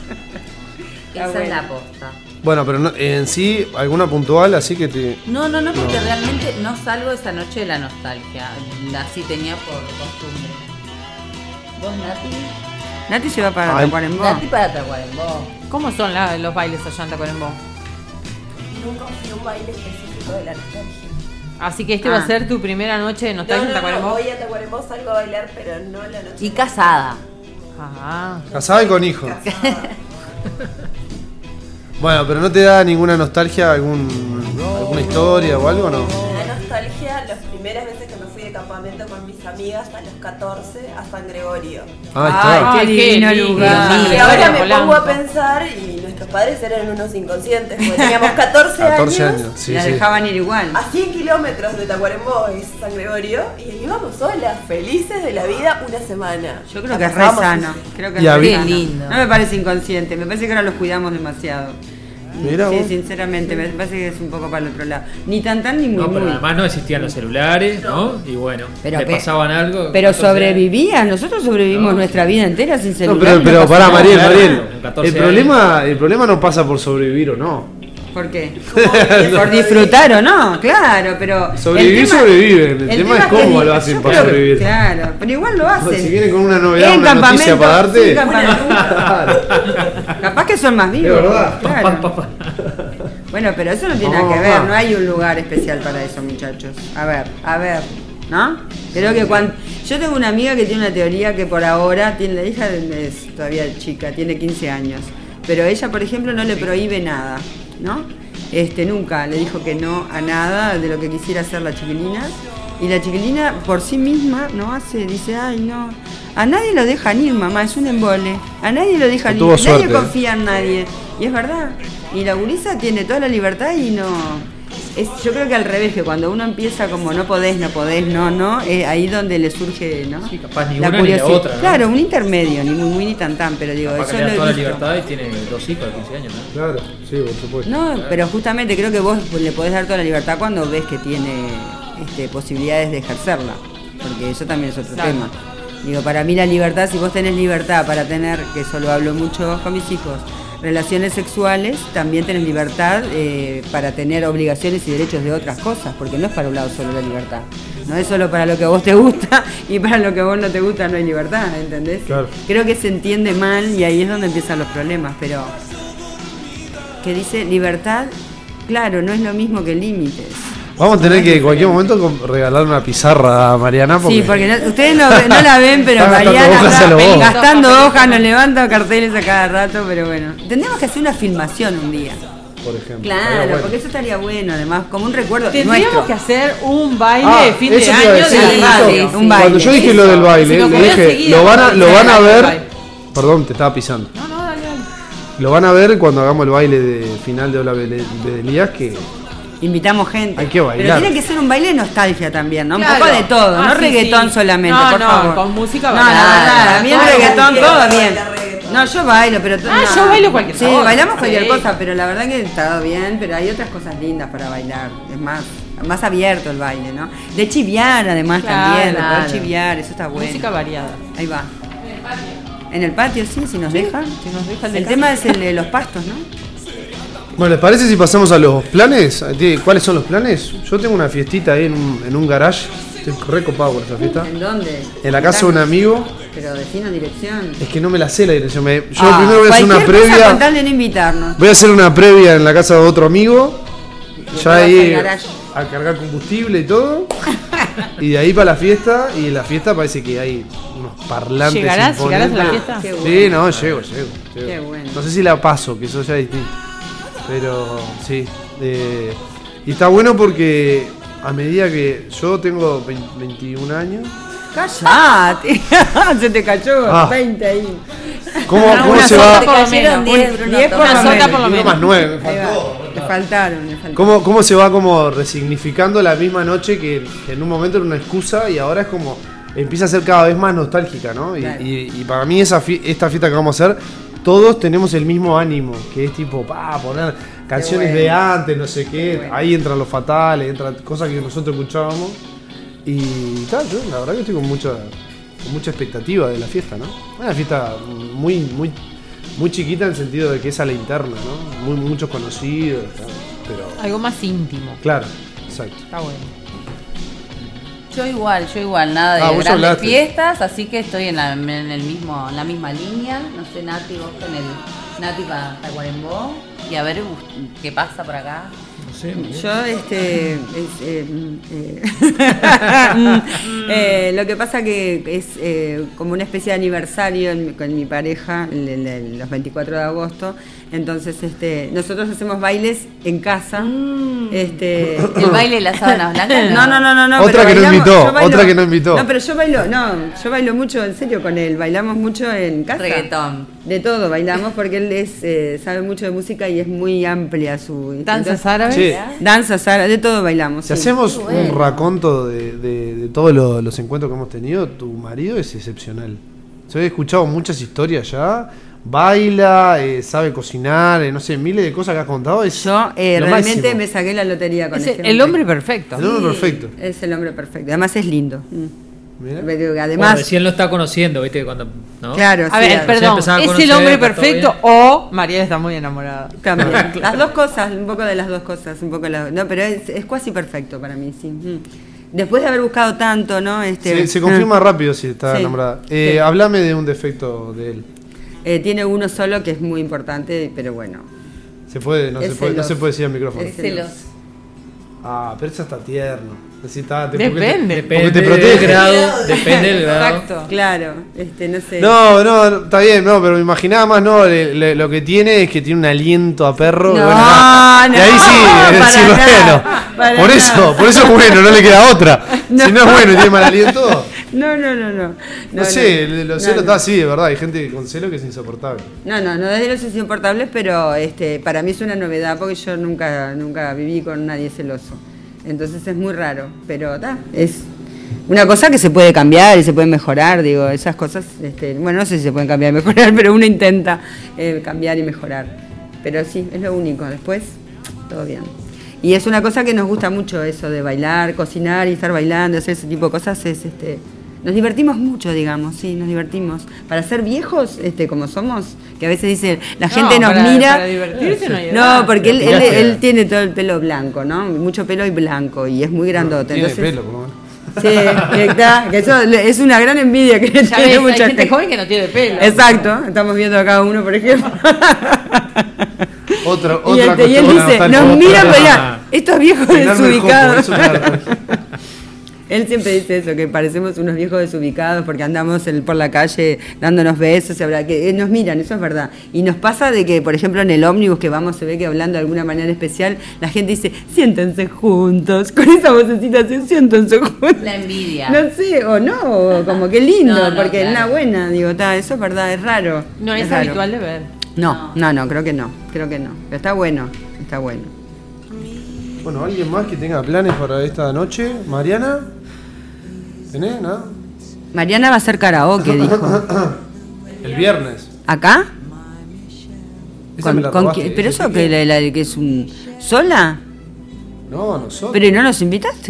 Esa es bueno. la posta. Bueno, pero no- en sí, alguna puntual, así que te. No, no, no, porque realmente no salgo esa noche de la nostalgia. Así tenía por costumbre. ¿Vos, Nati? Nati se va para Ay. Tacuarembó. Nati para Tacuarembó. ¿Cómo son la- los bailes allá en Tacuarembó? Nunca fui a un baile específico de la nostalgia. Así que este va Ah. a ser tu primera noche de No, nostalgia no, en no, Tacuarembó. voy a Tacuarembó, salgo a bailar, pero no la noche. Y casada. Ah. Casada y con hijos. Bueno, pero no te da ninguna nostalgia, algún, alguna historia o algo, ¿no? Me da nostalgia las primeras veces que me fui de campamento con mis amigas a los catorce a San Gregorio. Ah, está. Ay, Ay, qué qué divino lindo. lugar. Sí, Y ahora me Polanco. pongo a pensar y nuestros padres eran unos inconscientes, porque teníamos catorce, catorce años, años, sí, la sí. dejaban ir igual. a cien kilómetros de Tacuarembó es San Gregorio y íbamos solas, felices de la vida una semana. Yo creo que es re Pasábamos sano. así. Creo que Y es re había- sano. Qué lindo. No me parece inconsciente, me parece que ahora los cuidamos demasiado. Mirá sí, vos. sinceramente, me parece que es un poco para el otro lado. Ni tan tan ni muy No, pero muy. además no existían los celulares, ¿no? Y bueno, Pero le pe- pasaban algo. Pero catorce sobrevivías, nosotros sobrevivimos No. nuestra vida entera sin No, celular. pero, y pero pasa pará, nada. Mariel, Claro, Mariel. con catorce El problema, el problema no pasa por sobrevivir o no. ¿Por qué? Por disfrutar o no, claro, pero. el Sobrevivir, sobreviven. El tema es que cómo ni- lo hacen yo para creo que- sobrevivir. Claro, pero igual lo hacen. Si vienen con una novedad, En una noticia campamento, para darte. sin campamento. Claro. Capaz que son más vivos. Es verdad. Claro. Bueno, pero eso no tiene nada que No, ver, no. no hay un lugar especial para eso, muchachos. A ver, a ver, ¿no? Creo que cuando. Yo tengo una amiga que tiene una teoría que por ahora tiene la hija de- es todavía chica, tiene quince años. Pero ella, por ejemplo, no le prohíbe nada, ¿no? Este, nunca le dijo que no a nada de lo que quisiera hacer la chiquilina. Y la chiquilina por sí misma no hace, dice, ay no, a nadie lo dejan ir, mamá, es un embole. A nadie lo dejan ir, Tuvo nadie suerte. confía en nadie. Y es verdad. Y la gurisa tiene toda la libertad y no. Es, yo creo que al revés, que cuando uno empieza como no podés, no podés, no, no, es ahí donde le surge, ¿no? Sí, capaz ni una ni la otra, ¿no? Claro, un intermedio, ni muy, muy ni tan tan, pero digo, Capaz que eso le lo da he toda la visto. libertad y tiene dos hijos de quince años, ¿no? Claro, sí, por supuesto. No, pero justamente creo que vos le podés dar toda la libertad cuando ves que tiene este, posibilidades de ejercerla, porque eso también es otro Claro. tema. Digo, para mí la libertad, si vos tenés libertad para tener, que eso lo hablo mucho con mis hijos, relaciones sexuales, también tenés libertad eh, para tener obligaciones y derechos de otras cosas, porque no es para un lado solo la libertad. No es solo para lo que a vos te gusta y para lo que a vos no te gusta no hay libertad, ¿entendés? Claro. Creo que se entiende mal y ahí es donde empiezan los problemas, pero que dice libertad, claro, no es lo mismo que límites. Vamos a tener que en cualquier momento com- regalar una pizarra a Mariana. Porque Sí, porque no- ustedes no, no la ven, pero Está gastando Mariana hojas a está lo bobo. gastando hojas, nos levanta carteles a cada rato, pero bueno. Tendríamos que hacer una filmación un día. por ejemplo. Claro, bueno. porque eso estaría bueno, además, como un recuerdo Tendríamos nuestro. que hacer un baile Ah, de fin eso de te iba a año decir, de la eso, radio. un baile. Cuando yo dije Eso. lo del Se baile, me le ocurrió dije, enseguida, lo van a, porque lo se van a baila el ver. baile. Perdón, te estaba pisando. No, no, dale, dale. Lo van a ver cuando hagamos el baile de final de Hola Bedelías, que Invitamos gente. Hay que bailar. Pero tiene que ser un baile de nostalgia también, ¿no? Un Claro. poco de todo, Ah, no sí, reggaetón sí. solamente, No, por no, favor. con música No, no, bailada. no, a mí el Todo reggaetón, cualquiera todo baila bien. reggaetón. No, yo bailo, pero... Ah, no. yo bailo cualquier Sí, cosa, bailamos cualquier sí. cosa, pero la verdad que está bien, pero hay otras cosas lindas para bailar. Es más, más abierto el baile, ¿no? De chiviar, además, Claro, también, de poder claro. chiviar, eso está bueno. Música variada. Ahí va. En el patio, sí, si nos dejan. Si nos deja el de El casa. tema es el de los pastos, ¿no? Bueno, ¿les parece si pasamos a los planes? ¿Cuáles son los planes? Yo tengo una fiestita ahí en un, en un garage. Estoy re copado por esa fiesta. ¿En dónde? En la casa de un amigo. Pero decinos dirección. Es que no me la sé la dirección. Me- yo Ah, primero voy a hacer una cualquier cosa previa. con tal de no invitarnos. Voy a hacer una previa en la casa de otro amigo. Y Ya después ahí vas al garage. a cargar combustible y todo. Y de ahí para la fiesta. Y en la fiesta parece que hay unos parlantes. ¿Llegarás? ¿Llegarás a la imponentes. fiesta? Qué Sí, bueno. no, llego, llego, llego. Qué bueno. No sé si la paso, que eso ya es distinto. Pero sí. eh, y está bueno porque a medida que yo tengo veinte, veintiún años. ¡Cállate! Se te cayó Ah. veinte ahí. ¿Cómo, Una- cómo una se sota va? por lo Cayeron menos. diez, Un- Bruno, diez toma. por lo Una sota menos. por lo Uno menos. más nueve, me Ahí va. faltó. Le faltaron, le faltaron. ¿Cómo, ¿Cómo se va como resignificando la misma noche que, que en un momento era una excusa y ahora es como empieza a ser cada vez más nostálgica, ¿no? Y, Claro. y- y para mí esa fie- esta fiesta que vamos a hacer, todos tenemos el mismo ánimo, que es tipo, pa, poner canciones bueno. de antes, no sé qué, bueno. ahí entran los fatales, entran cosas que nosotros escuchábamos. Y tal, yo la verdad que estoy con mucha, con mucha expectativa de la fiesta, ¿no? Una fiesta muy, muy, muy chiquita en el sentido de que es a la interna, ¿no? Muy, muchos conocidos, tal, pero Algo más íntimo. claro, exacto. Está bueno. Yo igual, yo igual, nada de Ah, vos grandes hablaste. fiestas, así que estoy en la, en el mismo, en la misma línea. No sé, Nati, vos con el Nati para Tacuarembó. Y a ver uh, qué pasa por acá. No sé, muy bien. Yo, este, es, eh, eh, eh, lo que pasa que es eh, como una especie de aniversario en- con mi pareja, el- el- el- los veinticuatro de agosto. Entonces, este, nosotros hacemos bailes en casa. Este, El baile de las sábanas blancas. No, no, no, no, no. Otra pero que no bailamos- invitó, yo bailo- otra que no invitó. No, pero yo bailo, no, yo bailo mucho, en serio, con él. Bailamos mucho en casa. Reggaetón. De todo, bailamos porque él es, eh, sabe mucho de música y es muy amplia su... ¿Danzas entonces- árabes? Sí. Danzas árabes, de todo bailamos. Si sí. hacemos bueno. un raconto de, de- de todos lo- los encuentros que hemos tenido, tu marido es excepcional. Yo he escuchado muchas historias ya. Baila, eh, sabe cocinar, eh, no sé, miles de cosas que has contado. Es Yo eh, lo realmente máximo. me saqué la lotería con Es este el, el hombre perfecto. El hombre perfecto. Es el hombre perfecto. Además es lindo. Mm. Mirá. Pero Bueno, Además, recién lo está conociendo, ¿viste? Cuando, ¿no? claro, A sí, ver, a- perdón, empezaban a ¿es el conocer, hombre está todo perfecto bien. o Mariela está muy enamorada? también. Las dos cosas, un poco de las dos cosas, un poco la- no, pero es, es casi perfecto para mí, sí. Mm. Después de haber buscado tanto, ¿no? Este, Se, se confirma rápido si está Sí. enamorada. Eh, Sí. Háblame de un defecto de él. Eh, tiene uno solo que es muy importante, pero bueno. Se puede, no, Es se puede, no celoso. se puede decir al micrófono. Es Celos. Ah, pero eso está tierno. Necesita- te- Depende. porque te- Depende porque te del protege. grado, depende del grado. Exacto. Claro, este, no sé. No, no, no, está bien, no, pero me imaginaba más, no, le- le- lo que tiene es que tiene un aliento a perro. No, y bueno, nada. no, y ahí sí, es para decir, nada, bueno, para por eso, nada. por eso es bueno, no le queda otra. No. Si no es bueno y tiene mal aliento, No, no, no, no. no, sé, el- los no, celos no. está así, de verdad, hay gente con celo que es insoportable. No, no, no desde los insoportables, pero este, para mí es una novedad porque yo nunca, nunca viví con nadie celoso. Entonces es muy raro, pero ta, es una cosa que se puede cambiar y se puede mejorar, digo, esas cosas, este, bueno, no sé si se pueden cambiar y mejorar, pero uno intenta eh, cambiar y mejorar. Pero sí, es lo único, después todo bien. Y es una cosa que nos gusta mucho eso de bailar, cocinar y estar bailando, hacer ese tipo de cosas, es este nos divertimos mucho, digamos, sí, nos divertimos. Para ser viejos, este, como somos, que a veces dice, la gente No, nos para- mira. para divertirse no hay edad. No, porque él, Pero él, ¿cómo él queda? tiene todo el pelo blanco, ¿no? Mucho pelo y blanco, y es muy grandote. Tiene entonces, pelo, por lo menos. Sí, que está, que eso le- es una gran envidia que Ya ves, tiene hay mucha gente gente. joven que no tiene pelo. Exacto, estamos viendo acá uno, por ejemplo. Otra, Y, otra este, y él cuestión dice, nostálgica. nos miran, Otra- pero ya, estos viejos Peinarme el jopo, desubicados. eso me da nostalgia. Él siempre dice eso, que parecemos unos viejos desubicados porque andamos en- por la calle dándonos besos, y habla- que eh, nos miran, eso es verdad. Y nos pasa de que, por ejemplo, en el ómnibus que vamos, se ve que hablando de alguna manera especial, la gente dice, siéntense juntos, con esa vocecita así, siéntense juntos. La envidia. No sé, o no, o como que lindo, No, no, porque es claro. una buena, digo, ta, eso es verdad, es raro. No es, raro. habitual de ver. No, no, no, creo que no, creo que no. Pero está bueno, está bueno. Bueno, ¿alguien más que tenga planes para esta noche? ¿Mariana? ¿Tenés? ¿Nada? Mariana va a hacer karaoke, dijo. El viernes. ¿Acá? Esa me la con robaste, quién? ¿Pero ese eso que, la, la- que es un... ¿Sola? No, nosotros. ¿Pero y no nos invitaste?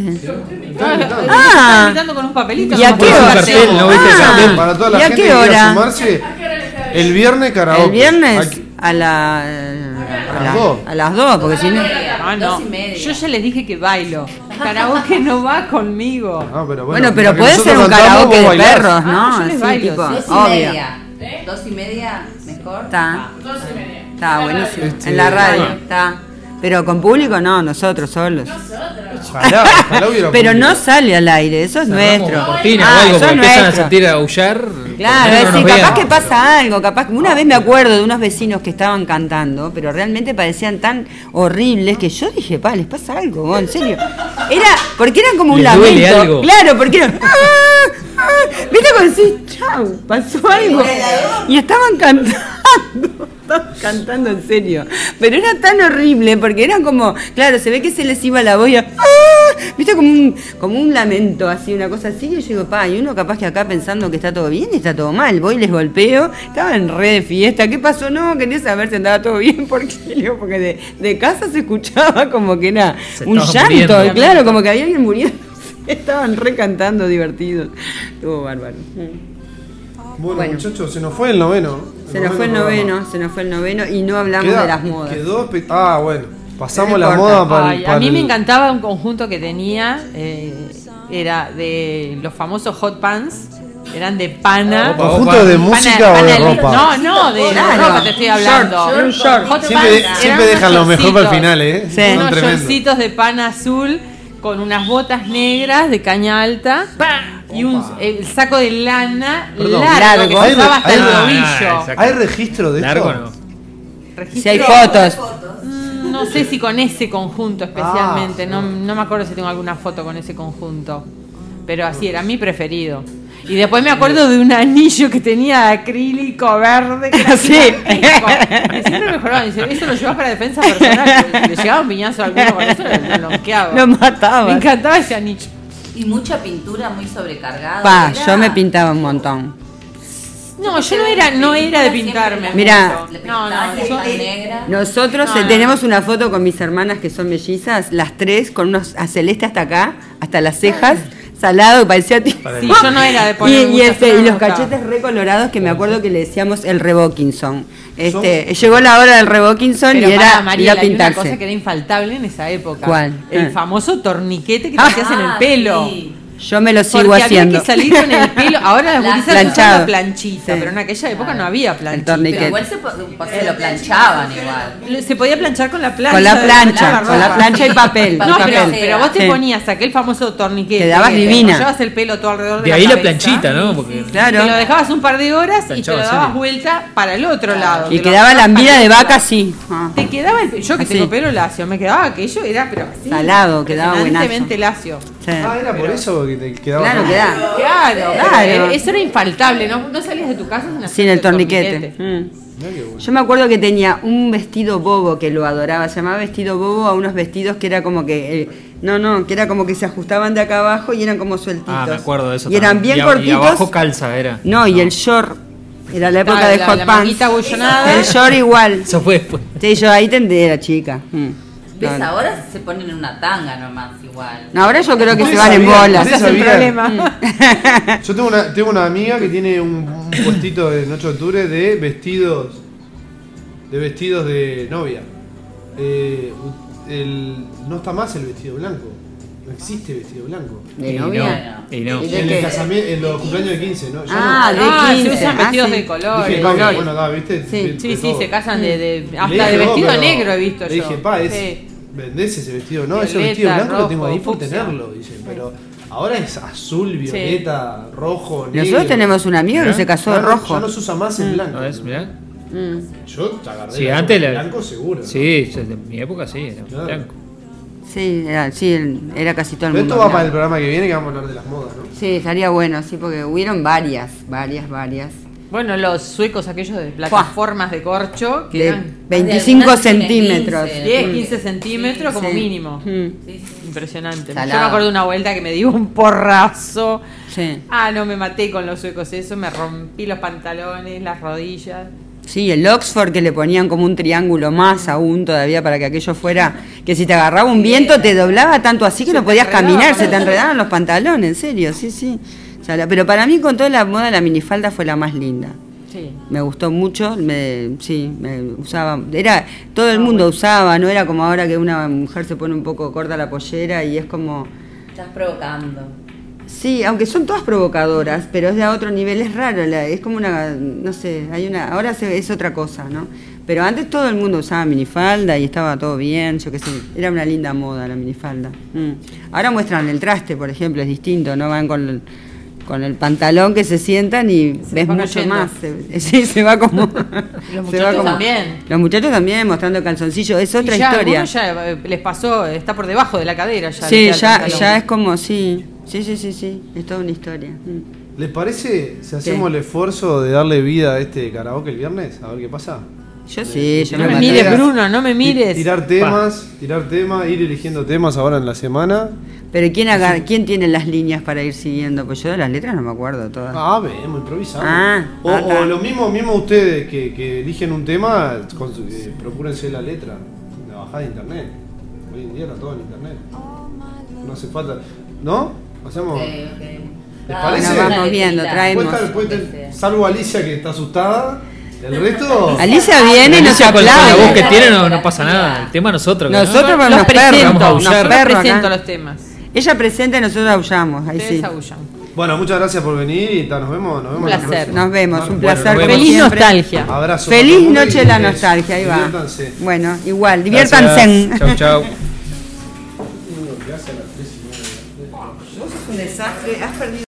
Ah, Ah. invitando con un papelito. ¿Y a como qué por hora? un cartel, ¿no viste el Ah, cartel? Para toda la ¿y a gente qué que quiera hora? sumarse, el viernes karaoke. ¿El viernes? Aquí- A, la, a, las la- dos. a las dos, porque si no... Ah, no. Dos y media. Yo ya les dije que bailo. Karaoke no va conmigo. Ah, pero bueno, Bueno, pero la que puede nosotros ser un cantamos, karaoke vos de bailás. perros, Ah, ¿no? yo les Así, bailo, tipo, Dos y obvio. media. Dos y media, mejor. Está. Está buenísimo. Este, En la radio, bueno. está. Pero con público no, nosotros solos. Ojalá, ojalá hubiera Pero público. no sale al aire, eso es Cerramos nuestro. cortina Ah, o algo, eso porque es empiezan a nuestro. sentir a aullar. Claro, por lo menos es decir, nos capaz vean. que pasa algo, capaz que una vez me acuerdo de unos vecinos que estaban cantando, pero realmente parecían tan horribles que yo dije, pa, les pasa algo, vos, en serio. Era, porque eran como un Les duele lamento. algo. Claro, porque eran. ¡Ah! ¡Ah! ¿Viste cuando decís, chau, pasó algo? Y estaban cantando. Estaban cantando en serio. Pero era tan horrible porque era como, claro, se ve que se les iba la voz y ¡ah! Viste como un, como un lamento así, una cosa así. Y yo digo, pa, y uno capaz que acá pensando que está todo bien y está todo mal. Voy y les golpeo, estaba en re de fiesta. ¿Qué pasó? No, quería saber si andaba todo bien. Porque, digo, porque de, de casa se escuchaba como que era Se un estaban llanto, muriendo. claro, como que había alguien muriendo. Estaban recantando divertidos. Estuvo bárbaro. Bueno, Bueno. muchachos, se nos fue el noveno. Se nos fue el programa. noveno, se nos fue el noveno y no hablamos Queda- de las modas. Quedó espe- ah, bueno. Pasamos No la importa. moda para Ay, el. a para mí me el- encantaba un conjunto que tenía, eh, era de los famosos hot pants, eran de pana. ¿Conjunto de Pana- música o de pana- ropa? No, no, de Claro. ropa te estoy hablando. Short, un short. Hot Siempre, pants siempre eran dejan lo unos mejor para el shortcitos, final, ¿eh? Sí. Son unos tremendos. shortcitos de pana azul con unas botas negras de caña alta y un el saco de lana Perdón. largo, Largo. que Hay pasaba re- hasta hay el re- tobillo. exacto. ¿Hay registro de Largo esto? no. Registro- Si hay fotos. Mm, No sé si con ese conjunto especialmente, no, no me acuerdo si tengo alguna foto con ese conjunto, pero así era mi preferido. Y después me acuerdo de un anillo que tenía de acrílico verde, que era Sí. gigantesco. Y siempre mejoraban, dice, eso lo llevas para defensa personal, porque le llegaba un piñazo a alguno con eso, lo, lo noqueaba. Lo mataba. Me encantaba ese anillo. Y mucha pintura muy sobrecargada. Pa, era- yo me pintaba un montón. No, yo no era, no era de pintarme. Mirá. mucho. No, no, yo yo, negra. Nosotros No, eh, no. tenemos una foto con mis hermanas que son mellizas, las tres con unos a celeste hasta acá, hasta las cejas, salado, que parecía tipo. sí, yo no era de Y, poner y, muchas este, y cosas, los me gustaba. cachetes recolorados que me acuerdo que le decíamos el Rebokinson. Este, llegó la hora del Rebokinson Pero y era para ir Mariela, a hay una cosa pintarse. que era infaltable en esa época. ¿Cuál? El Ah. famoso torniquete que te Ah, hacías en el pelo. Sí. Yo me lo sigo Porque haciendo. había que salir con el pelo. Ahora las gurisas usan Planchado. la planchita, Sí. pero en aquella época no había planchita. torniquete. Pero igual se, po- se lo planchaban igual. Se podía planchar con la plancha. Con la de plancha, lavarropa. con la plancha y papel. No, y pero, papel. pero vos te Sí. ponías aquel famoso torniquete. Quedabas que divina. Te llevas el pelo todo alrededor de, De la ahí la cabeza. planchita, ¿no? Porque Claro. Te lo dejabas un par de horas y te Planchaba, lo ¿en dabas serio? vuelta para el otro lado. Y Te lo quedaba dejabas lambida para de el otro vaca lado. así. Ah. Te quedaba el yo que Así. tengo pelo lacio, me quedaba aquello, era pero así. Salado, quedaba impresionantemente lacio. Sí. Ah, era por eso que te quedaba. Claro, mal. queda. Claro, Claro. claro. Eso era infaltable, no, no salías de tu casa sin, hacer Sin el torniquete. Mm. Mirá qué bueno. Yo me acuerdo que tenía un vestido bobo que lo adoraba, se llamaba vestido bobo a unos vestidos que era como que, eh, no, no, que era como que se ajustaban de acá abajo y eran como sueltitos. Ah, me acuerdo de eso. Y eran también. bien y, a- cortitos. Y abajo calza era. No, y el short, era la época Ah, de la- hot la pants. manguita abullonada. El short igual. Eso fue después. Sí, yo ahí tendría, era chica. Mm. ¿Ves? No, no. Ahora se ponen en una tanga nomás igual. No, ahora yo creo que se ¿Ustedes van en sabían- bolas. ustedes Ese es el sabían- problema. Yo tengo una, tengo una amiga que tiene un, un puestito en ocho de octubre de vestidos. De vestidos de novia. Eh, el, no está más el vestido blanco. No existe vestido blanco. ¿De Y novia? no, y no. ¿Y de En qué? el casamiento, en los cumpleaños de quince, ¿no? Yo Ah, no, de Ah, se quince. usan Ah, vestidos sí. de colores. dije, de pa, colores. bueno, da, ¿viste? Sí. De- Sí, de sí, todo. se casan de, de- Le hasta dije, de no, vestido pero negro he visto Le yo. dije, pa, es, Sí. vendés ese vestido. No, ese Violeta, vestido blanco lo tengo ahí rojo, por fucsia. tenerlo, dice. Pero Ahora es azul, violeta, sí. rojo, negro. Nosotros tenemos un amigo que se casó de rojo. Ya no se usa más el Mm. blanco. ¿No es? Mirá. Mm. Yo te agarré Sí, el antes la- blanco seguro. ¿no? Sí, de mi época sí, era Claro. blanco. Sí, era, sí, era casi todo el Pero mundo. esto va blanco. para el programa que viene, que vamos a hablar de las modas, ¿no? Sí, estaría bueno, sí, porque hubieron varias, varias, varias. Bueno, los suecos aquellos de plataformas de corcho, que De eran veinticinco algunas tienen centímetros. quince. diez, Mm. quince centímetros como Sí. mínimo. Mm. Sí, sí. Impresionante. Salado. Yo me acuerdo de una vuelta que me dio un porrazo. Sí. Ah, no, me maté con los suecos eso, me rompí los pantalones, las rodillas. Sí, el Oxford que le ponían como un triángulo más aún todavía para que aquello fuera, que si te agarraba un viento te doblaba tanto así que Se no te podías enredaba, caminar, se te ¿no? enredaban los pantalones, en serio, sí, sí. O sea, la- pero para mí con toda la moda la minifalda fue la más linda. Sí. Me gustó mucho, me, sí, me usaba, era, todo el mundo usaba, no era como ahora que una mujer se pone un poco corta la pollera y es como, Estás provocando. sí, aunque son todas provocadoras, pero es de a otro nivel, es raro, la- es como una, no sé, hay una, ahora se, es otra cosa, ¿no? Pero antes todo el mundo usaba minifalda y estaba todo bien, yo qué sé, era una linda moda la minifalda. Mm. Ahora muestran el traste, por ejemplo, es distinto, no van con el, con el pantalón que se sientan y Se ves va mucho cayendo. más, se, sí, se va como... Los se va muchachos como- también. Los muchachos también mostrando calzoncillos, es otra Y ya, historia. algunos ya eh, les pasó, está por debajo de la cadera ya. Sí, les queda el ya, pantalón. ya es como, sí, sí, sí, sí, sí, es toda una historia. Mm. ¿Les parece si hacemos el esfuerzo de darle vida a este karaoke el viernes? A ver qué pasa. Yo sí, yo No me me maté. mires, Bruno, no me mires. Tirar temas, tirar temas, ir eligiendo temas ahora en la semana. Pero ¿quién, agar- ¿quién tiene las líneas para ir siguiendo? Pues yo de las letras no me acuerdo todas. Ah, vemos, improvisamos. Ah, o, ah, está. o lo mismo, mismo ustedes que, que eligen un tema, con su- eh, procúrense la letra, la bajada de internet. Hoy en día está todo en internet. No hace falta. ¿No? Hacemos. Ok, ok. ¿Les Ah, parece? Nos vamos viendo, traemos. Puede estar- puede estar- salvo Alicia que está asustada. El resto. Alicia viene y nos Alicia, con la aplaude. voz que tiene no, no pasa nada. El tema nosotros. que Nosotros ¿no? vamos Los unos perros, presento, vamos a unos aullar. yo perros presento acá. los temas. Ella presenta y nosotros aullamos, ahí Ustedes sí. aullan. Bueno, muchas gracias por venir y ta, nos vemos. Nos vemos Un la placer. próxima. Nos vemos, Bueno, un bueno, placer nos como vemos. Feliz siempre. nostalgia. Abrazo. para todo Feliz el mundo noche y de la des- nostalgia, ahí va. diviértanse. Bueno, igual, Gracias. diviértanse. Chau, chau. Es un desastre, has perdido.